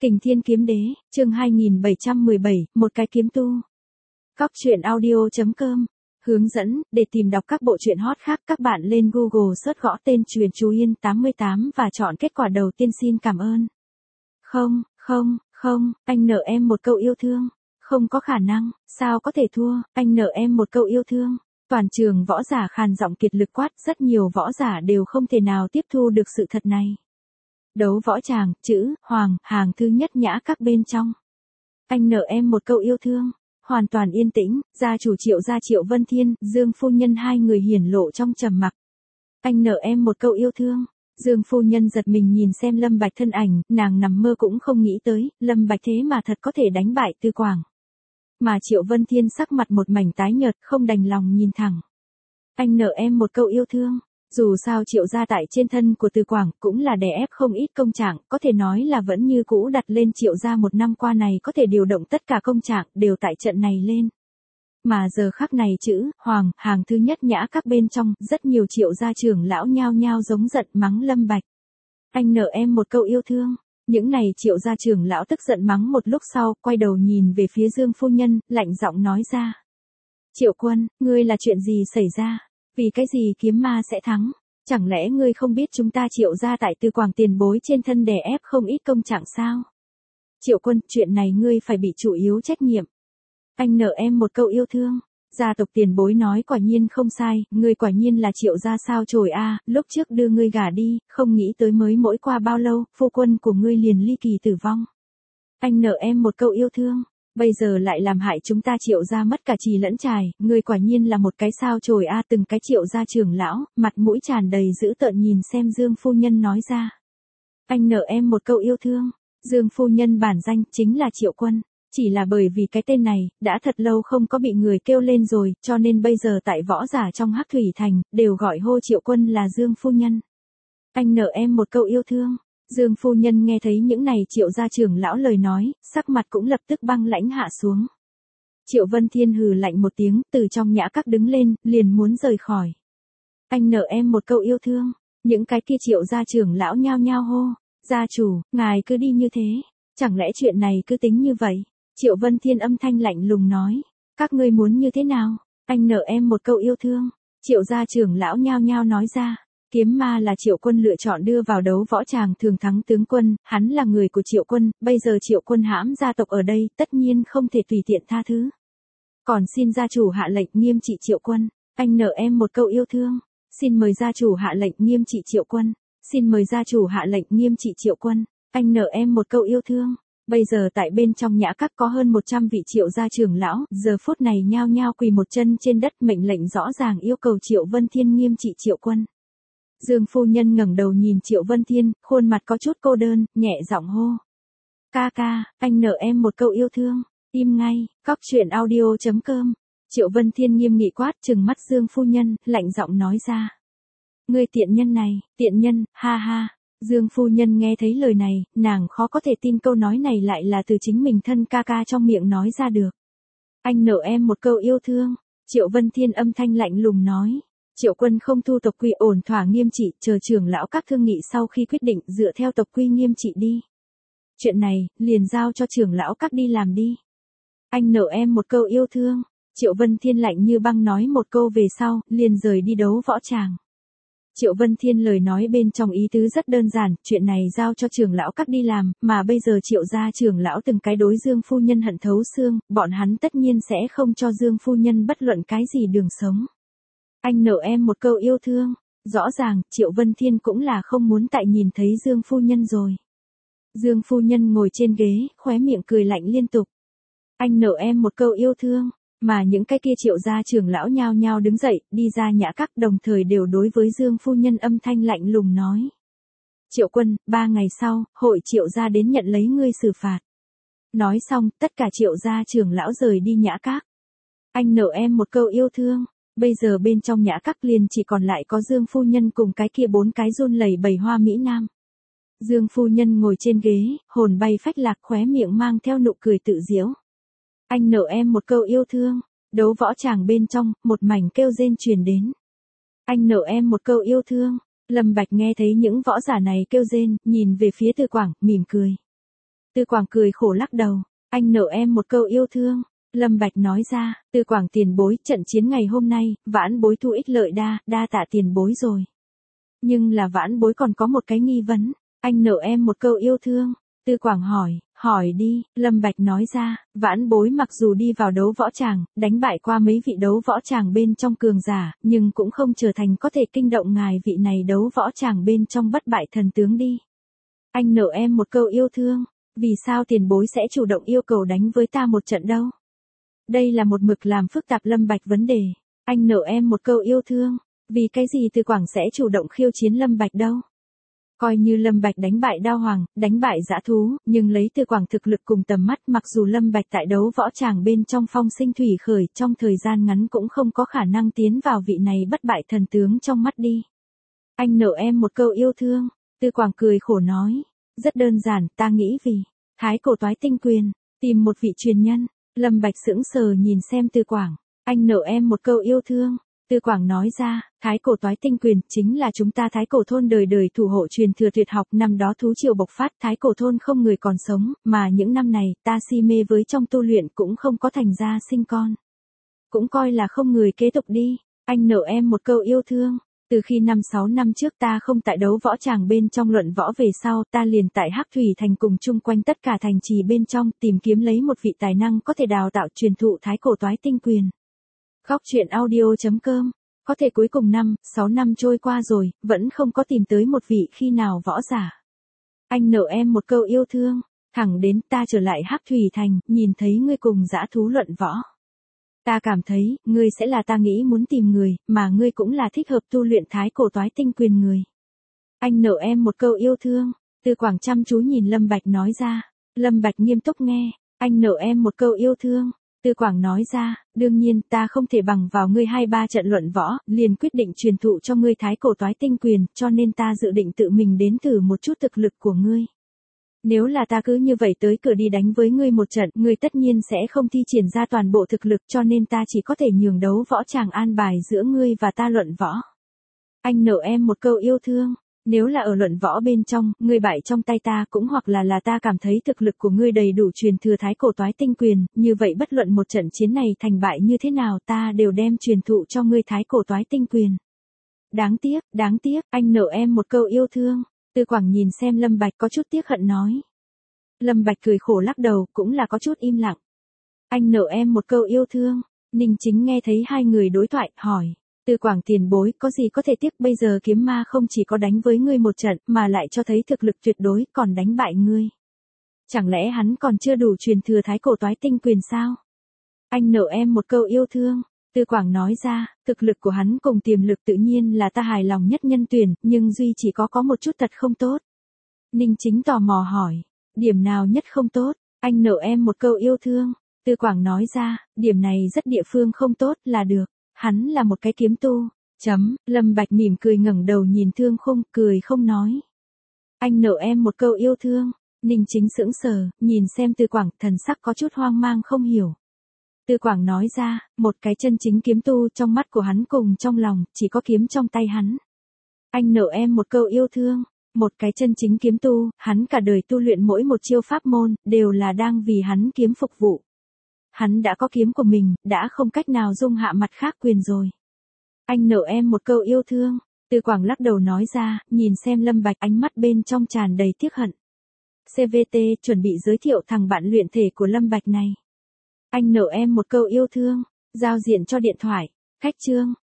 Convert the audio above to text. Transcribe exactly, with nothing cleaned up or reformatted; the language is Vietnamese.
Kình Thiên Kiếm Đế, chương hai nghìn bảy trăm mười bảy, một cái kiếm tu. Cóc truyện audio chấm com. Hướng dẫn, để tìm đọc các bộ truyện hot khác các bạn lên Google search gõ tên Truyện Chú Yên tám mươi tám và chọn kết quả đầu tiên xin cảm ơn. Không, không, không, anh nợ em một câu yêu thương. Không có khả năng, sao có thể thua, anh nợ em một câu yêu thương. Toàn trường võ giả khàn giọng kiệt lực quát, rất nhiều võ giả đều không thể nào tiếp thu được sự thật này. Đấu võ tràng, chữ, hoàng, hàng thứ nhất nhã các bên trong. Anh nợ em một câu yêu thương. Hoàn toàn yên tĩnh, gia chủ Triệu gia Triệu Vân Thiên, Dương phu nhân hai người hiển lộ trong trầm mặc. Anh nợ em một câu yêu thương. Dương phu nhân giật mình nhìn xem Lâm Bạch thân ảnh, nàng nằm mơ cũng không nghĩ tới, Lâm Bạch thế mà thật có thể đánh bại Tư Quảng. Mà Triệu Vân Thiên sắc mặt một mảnh tái nhợt, không đành lòng nhìn thẳng. Anh nợ em một câu yêu thương. Dù sao Triệu gia tại trên thân của Từ Quảng cũng là đè ép không ít công trạng, có thể nói là vẫn như cũ đặt lên Triệu gia một năm qua này có thể điều động tất cả công trạng đều tại trận này lên. Mà giờ khắc này chữ, hoàng, hàng thứ nhất nhã các bên trong, rất nhiều Triệu gia trưởng lão nhao nhao giống giận mắng Lâm Bạch. Anh nợ em một câu yêu thương. Những này Triệu gia trưởng lão tức giận mắng một lúc sau, quay đầu nhìn về phía Dương phu nhân, lạnh giọng nói ra. Triệu quân, ngươi là chuyện gì xảy ra? Vì cái gì kiếm ma sẽ thắng? Chẳng lẽ ngươi không biết chúng ta Triệu gia tại Tư Quảng tiền bối trên thân đè ép không ít công trạng sao? Triệu quân, chuyện này ngươi phải bị chủ yếu trách nhiệm. Anh nợ em một câu yêu thương. Gia tộc tiền bối nói quả nhiên không sai, ngươi quả nhiên là Triệu gia sao chổi a, lúc trước đưa ngươi gả đi, không nghĩ tới mới mỗi qua bao lâu, phu quân của ngươi liền ly kỳ tử vong. Anh nợ em một câu yêu thương. Bây giờ lại làm hại chúng ta Triệu gia mất cả trì lẫn trài, ngươi quả nhiên là một cái sao chổi a, từng cái Triệu gia trưởng lão, mặt mũi tràn đầy dữ tợn nhìn xem Dương phu nhân nói ra. Anh nợ em một câu yêu thương. Dương phu nhân bản danh chính là Triệu Quân, chỉ là bởi vì cái tên này đã thật lâu không có bị người kêu lên rồi, cho nên bây giờ tại võ giả trong Hắc Thủy Thành đều gọi hô Triệu Quân là Dương phu nhân. Anh nợ em một câu yêu thương. Dương phu nhân nghe thấy những này Triệu gia trưởng lão lời nói, sắc mặt cũng lập tức băng lãnh hạ xuống. Triệu Vân Thiên hừ lạnh một tiếng, từ trong nhã các đứng lên, liền muốn rời khỏi. Anh nợ em một câu yêu thương. Những cái kia Triệu gia trưởng lão nhao nhao hô. Gia chủ, ngài cứ đi như thế. Chẳng lẽ chuyện này cứ tính như vậy? Triệu Vân Thiên âm thanh lạnh lùng nói. Các ngươi muốn như thế nào? Anh nợ em một câu yêu thương. Triệu gia trưởng lão nhao nhao nói ra. Kiếm ma là Triệu Quân lựa chọn đưa vào đấu võ tràng thường thắng tướng quân, hắn là người của Triệu Quân, bây giờ Triệu Quân hãm gia tộc ở đây, tất nhiên không thể tùy tiện tha thứ. Còn xin gia chủ hạ lệnh nghiêm trị Triệu Quân. Anh nợ em một câu yêu thương. Xin mời gia chủ hạ lệnh nghiêm trị Triệu Quân. Xin mời gia chủ hạ lệnh nghiêm trị Triệu Quân. Anh nợ em một câu yêu thương. Bây giờ tại bên trong nhã các có hơn một trăm vị Triệu gia trưởng lão, giờ phút này nhao nhao quỳ một chân trên đất mệnh lệnh rõ ràng yêu cầu Triệu Vân Thiên nghiêm trị Triệu Quân. Dương phu nhân ngẩng đầu nhìn Triệu Vân Thiên, khuôn mặt có chút cô đơn, nhẹ giọng hô. Ca ca, anh nợ em một câu yêu thương. Im ngay, cóc truyện audio chấm com. Triệu Vân Thiên nghiêm nghị quát trừng mắt Dương phu nhân, lạnh giọng nói ra. Ngươi tiện nhân này, tiện nhân, ha ha. Dương phu nhân nghe thấy lời này, nàng khó có thể tin câu nói này lại là từ chính mình thân ca ca trong miệng nói ra được. Anh nợ em một câu yêu thương. Triệu Vân Thiên âm thanh lạnh lùng nói. Triệu Quân không thu tộc quy ổn thỏa nghiêm trị, chờ trưởng lão các thương nghị sau khi quyết định dựa theo tộc quy nghiêm trị đi. Chuyện này, liền giao cho trưởng lão các đi làm đi. Anh nợ em một câu yêu thương. Triệu Vân Thiên lạnh như băng nói một câu về sau, liền rời đi đấu võ tràng. Triệu Vân Thiên lời nói bên trong ý tứ rất đơn giản, chuyện này giao cho trưởng lão các đi làm, mà bây giờ Triệu gia trưởng lão từng cái đối Dương phu nhân hận thấu xương, bọn hắn tất nhiên sẽ không cho Dương phu nhân bất luận cái gì đường sống. Anh nợ em một câu yêu thương. Rõ ràng, Triệu Vân Thiên cũng là không muốn tại nhìn thấy Dương phu nhân rồi. Dương phu nhân ngồi trên ghế, khóe miệng cười lạnh liên tục. Anh nợ em một câu yêu thương. Mà những cái kia Triệu gia trưởng lão nhao nhao đứng dậy, đi ra nhã các đồng thời đều đối với Dương phu nhân âm thanh lạnh lùng nói. Triệu Quân, ba ngày sau, hội Triệu gia đến nhận lấy ngươi xử phạt. Nói xong, tất cả Triệu gia trưởng lão rời đi nhã các. Anh nợ em một câu yêu thương. Bây giờ bên trong nhã các liền chỉ còn lại có Dương phu nhân cùng cái kia bốn cái run lẩy bẩy hoa mỹ nam. Dương phu nhân ngồi trên ghế, hồn bay phách lạc khóe miệng mang theo nụ cười tự giễu. Anh nợ em một câu yêu thương. Đấu võ tràng bên trong, một mảnh kêu rên truyền đến. Anh nợ em một câu yêu thương. Lâm Bạch nghe thấy những võ giả này kêu rên, nhìn về phía Từ Quảng, mỉm cười. Tư Quảng cười khổ lắc đầu. Anh nợ em một câu yêu thương. Lâm Bạch nói ra, Tư Quảng tiền bối, trận chiến ngày hôm nay, vãn bối thu ích lợi đa, đa tạ tiền bối rồi. Nhưng là vãn bối còn có một cái nghi vấn, anh nợ em một câu yêu thương. Tư Quảng hỏi, hỏi đi, Lâm Bạch nói ra, vãn bối mặc dù đi vào đấu võ tràng, đánh bại qua mấy vị đấu võ tràng bên trong cường giả, nhưng cũng không trở thành có thể kinh động ngài vị này đấu võ tràng bên trong bất bại thần tướng đi. Anh nợ em một câu yêu thương, vì sao tiền bối sẽ chủ động yêu cầu đánh với ta một trận đâu? Đây là một mực làm phức tạp Lâm Bạch vấn đề. Anh nợ em một câu yêu thương, vì cái gì Tư Quảng sẽ chủ động khiêu chiến Lâm Bạch đâu? Coi như Lâm Bạch đánh bại Đao Hoàng, đánh bại dã thú, nhưng lấy Tư Quảng thực lực cùng tầm mắt, mặc dù Lâm Bạch tại đấu võ tràng bên trong phong sinh thủy khởi, trong thời gian ngắn cũng không có khả năng tiến vào vị này bất bại thần tướng trong mắt đi. Anh nợ em một câu yêu thương, Tư Quảng cười khổ nói, rất đơn giản, ta nghĩ vì Thái Cổ Toái Tinh Quyền, tìm một vị truyền nhân. Lâm Bạch sững sờ nhìn xem Tư Quảng, anh nợ em một câu yêu thương. Tư Quảng nói ra, Thái Cổ Toái Tinh Quyền chính là chúng ta Thái Cổ thôn đời đời thủ hộ truyền thừa tuyệt học, năm đó thú triều bộc phát, Thái Cổ thôn không người còn sống, mà những năm này, ta si mê với trong tu luyện cũng không có thành ra sinh con. Cũng coi là không người kế tục đi, anh nợ em một câu yêu thương. Từ khi năm sáu năm trước ta không tại đấu võ tràng bên trong luận võ về sau, ta liền tại Hắc Thủy Thành cùng chung quanh tất cả thành trì bên trong tìm kiếm lấy một vị tài năng có thể đào tạo truyền thụ Thái Cổ Toái Tinh Quyền. Góc truyện audio chấm com. Có thể cuối cùng năm, sáu năm trôi qua rồi, vẫn không có tìm tới một vị khi nào võ giả. Anh nợ em một câu yêu thương, thẳng đến ta trở lại Hắc Thủy Thành, nhìn thấy ngươi cùng dã thú luận võ. Ta cảm thấy, ngươi sẽ là ta nghĩ muốn tìm người, mà ngươi cũng là thích hợp tu luyện Thái Cổ Toái Tinh Quyền người. Anh nợ em một câu yêu thương. Tư Quảng chăm chú nhìn Lâm Bạch nói ra. Lâm Bạch nghiêm túc nghe, anh nợ em một câu yêu thương. Tư Quảng nói ra, đương nhiên ta không thể bằng vào ngươi hai ba trận luận võ, liền quyết định truyền thụ cho ngươi Thái Cổ Toái Tinh Quyền, cho nên ta dự định tự mình đến thử một chút thực lực của ngươi. Nếu là ta cứ như vậy tới cửa đi đánh với ngươi một trận, ngươi tất nhiên sẽ không thi triển ra toàn bộ thực lực, cho nên ta chỉ có thể nhường đấu võ tràng an bài giữa ngươi và ta luận võ. Anh nợ em một câu yêu thương, nếu là ở luận võ bên trong, ngươi bại trong tay ta cũng hoặc là là ta cảm thấy thực lực của ngươi đầy đủ truyền thừa Thái Cổ Toái Tinh Quyền, như vậy bất luận một trận chiến này thành bại như thế nào ta đều đem truyền thụ cho ngươi Thái Cổ Toái Tinh Quyền. Đáng tiếc, đáng tiếc, anh nợ em một câu yêu thương. Tư Quảng nhìn xem Lâm Bạch có chút tiếc hận nói. Lâm Bạch cười khổ lắc đầu, cũng là có chút im lặng. Anh nợ em một câu yêu thương. Ninh Chính nghe thấy hai người đối thoại, hỏi. Tư Quảng tiền bối, có gì có thể tiếc, bây giờ kiếm ma không chỉ có đánh với ngươi một trận, mà lại cho thấy thực lực tuyệt đối, còn đánh bại ngươi. Chẳng lẽ hắn còn chưa đủ truyền thừa Thái Cổ Toái Tinh Quyền sao? Anh nợ em một câu yêu thương. Tư Quảng nói ra, thực lực của hắn cùng tiềm lực tự nhiên là ta hài lòng nhất nhân tuyển, nhưng duy chỉ có có một chút tật không tốt. Ninh Chính tò mò hỏi, điểm nào nhất không tốt? Anh nợ em một câu yêu thương. Tư Quảng nói ra, điểm này rất địa phương không tốt là được. Hắn là một cái kiếm tu. Chấm, Lâm Bạch mỉm cười ngẩng đầu nhìn Thương Khung, cười không nói. Anh nợ em một câu yêu thương. Ninh Chính sững sờ, nhìn xem Tư Quảng, thần sắc có chút hoang mang không hiểu. Tư Quảng nói ra, một cái chân chính kiếm tu trong mắt của hắn cùng trong lòng, chỉ có kiếm trong tay hắn. Anh nợ em một câu yêu thương, một cái chân chính kiếm tu, hắn cả đời tu luyện mỗi một chiêu pháp môn, đều là đang vì hắn kiếm phục vụ. Hắn đã có kiếm của mình, đã không cách nào dung hạ mặt khác quyền rồi. Anh nợ em một câu yêu thương, Tư Quảng lắc đầu nói ra, nhìn xem Lâm Bạch ánh mắt bên trong tràn đầy tiếc hận. xê vê tê chuẩn bị giới thiệu thằng bạn luyện thể của Lâm Bạch này. Anh nợ em một câu yêu thương, giao diện cho điện thoại, khách chương.